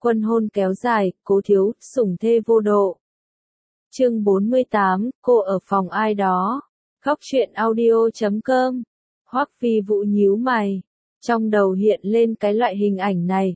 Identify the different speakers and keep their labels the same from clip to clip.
Speaker 1: Quân hôn kéo dài, Cố Thiếu, sủng thê vô độ. Chương 48, cô ở phòng ai đó. Góc truyện audio.com. Hoắc Phi Vũ nhíu mày. Trong đầu hiện lên cái loại hình ảnh này,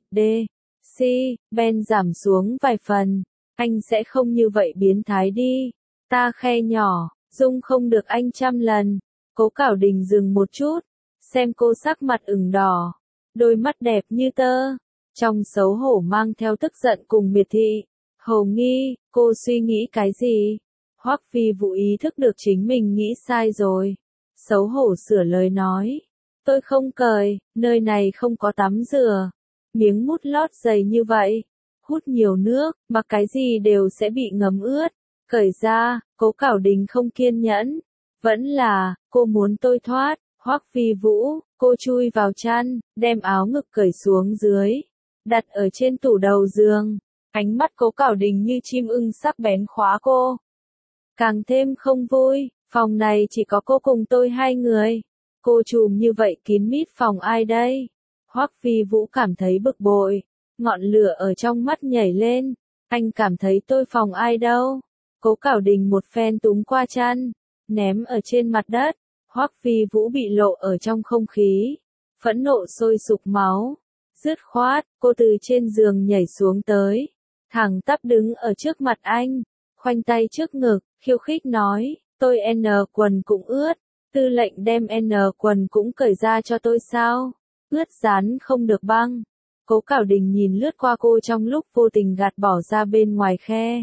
Speaker 1: Ben giảm xuống vài phần. Anh sẽ không như vậy biến thái đi. Ta khe nhỏ, dung không được anh 100 lần. Cố Cảo Đình dừng một chút. Xem cô sắc mặt ửng đỏ. Đôi mắt đẹp như tơ. Trong xấu hổ mang theo tức giận cùng miệt thị. Hầu nghi, cô suy nghĩ cái gì? Hoắc Phi Vũ ý thức được chính mình nghĩ sai rồi. Xấu hổ sửa lời nói. Tôi không cười, nơi này không có tắm rửa. Miếng mút lót dày như vậy. Hút nhiều nước, mặc cái gì đều sẽ bị ngấm ướt. Cởi ra, Cố Cảo Đình không kiên nhẫn. Vẫn là, cô muốn tôi thoát. Hoắc Phi Vũ, cô chui vào chăn, đem áo ngực cởi xuống dưới. Đặt ở trên tủ đầu giường. Ánh mắt Cố Cảo Đình như chim ưng sắc bén khóa cô. Càng thêm không vui, phòng này chỉ có cô cùng tôi hai người. Cô trùm như vậy kín mít phòng ai đây? Hoắc Phi Vũ cảm thấy bực bội. Ngọn lửa ở trong mắt nhảy lên. Anh cảm thấy tôi phòng ai đâu? Cố Cảo Đình một phen túm qua chăn. Ném ở trên mặt đất. Hoắc Phi Vũ bị lộ ở trong không khí. Phẫn nộ sôi sục máu. Dứt khoát, cô từ trên giường nhảy xuống tới. Thẳng tắp đứng ở trước mặt anh. Khoanh tay trước ngực, khiêu khích nói. Tôi quần cũng ướt. Tư lệnh đem quần cũng cởi ra cho tôi sao? Ướt dán không được băng. Cố Cảo Đình nhìn lướt qua cô trong lúc vô tình gạt bỏ ra bên ngoài khe.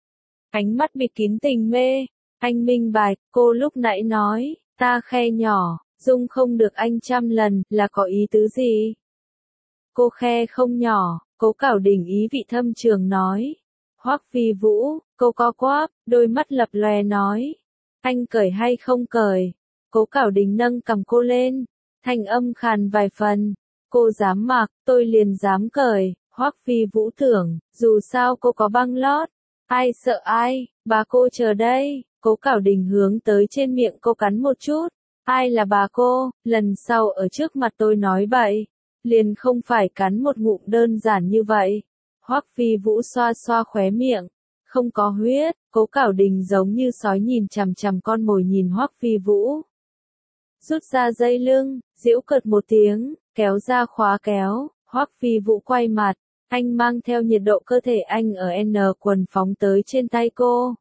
Speaker 1: Ánh mắt bịt kín tình mê. Anh minh bạch, cô lúc nãy nói, ta khe nhỏ, dung không được anh 100 lần, là có ý tứ gì? Cô khe không nhỏ, Cố Cảo Đình ý vị thâm trường nói. Hoắc Phi Vũ, cô co quắp, đôi mắt lập lòe nói. Anh cởi hay không cởi? Cố Cảo Đình nâng cầm cô lên, thanh âm khàn vài phần. Cô dám mặc, tôi liền dám cởi. Hoắc Phi Vũ tưởng, dù sao cô có băng lót. Ai sợ ai, bà cô chờ đây. Cố Cảo Đình hướng tới trên miệng cô cắn một chút. Ai là bà cô, lần sau ở trước mặt tôi nói bậy. Liền không phải cắn một ngụm đơn giản như vậy. Hoắc Phi Vũ xoa xoa khóe miệng. Không có huyết, Cố Cảo Đình giống như sói nhìn chằm chằm con mồi nhìn Hoắc Phi Vũ. Rút ra dây lưng, giễu cợt một tiếng, kéo ra khóa kéo, Hoắc Phi Vũ quay mặt, anh mang theo nhiệt độ cơ thể anh ở quần phóng tới trên tay cô.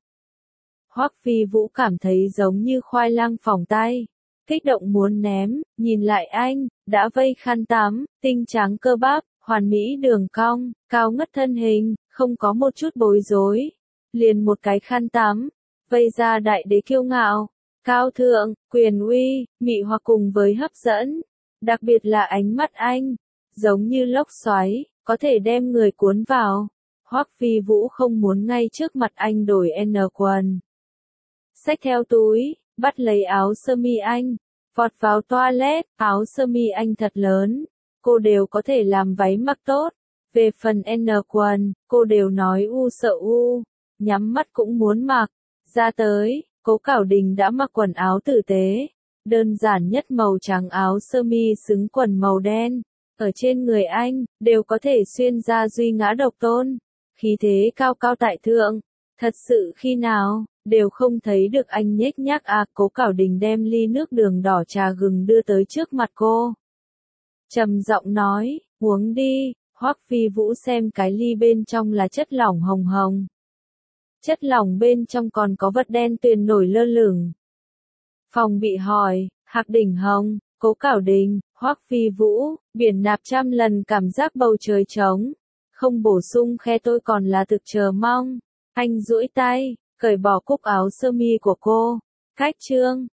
Speaker 1: Hoắc Phi Vũ cảm thấy giống như khoai lang phỏng tay, kích động muốn ném, nhìn lại anh, đã vây khăn tắm, tinh trắng cơ bắp, hoàn mỹ đường cong, cao ngất thân hình, không có một chút bối rối. Liền một cái khăn tắm, vây ra đại đế kiêu ngạo, cao thượng, quyền uy, mị hoặc cùng với hấp dẫn. Đặc biệt là ánh mắt anh, giống như lốc xoáy, có thể đem người cuốn vào. Hoắc Phi Vũ không muốn ngay trước mặt anh đổi quần. Xách theo túi, bắt lấy áo sơ mi anh, vọt vào toilet, áo sơ mi anh thật lớn, cô đều có thể làm váy mặc tốt. Về phần quần, cô đều nói sợ nhắm mắt cũng muốn mặc. Ra tới, Cố Cảo Đình đã mặc quần áo tử tế, đơn giản nhất màu trắng áo sơ mi xứng quần màu đen, ở trên người anh, đều có thể xuyên ra duy ngã độc tôn, khí thế cao cao tại thượng, thật sự khi nào, đều không thấy được anh nhếch nhác Cố Cảo Đình đem ly nước đường đỏ trà gừng đưa tới trước mặt cô. Trầm giọng nói, uống đi. Hoắc Phi Vũ xem cái ly bên trong là chất lỏng hồng hồng. Chất lỏng bên trong còn có vật đen tuyền nổi lơ lửng. Phòng bị hỏi, hạc đỉnh hồng, Cố Cảo Đình, Hoắc Phi Vũ, biển nạp 100 lần cảm giác bầu trời trống. Không bổ sung khe tôi còn là thực chờ mong. Anh duỗi tay, cởi bỏ cúc áo sơ mi của cô. Cách chương.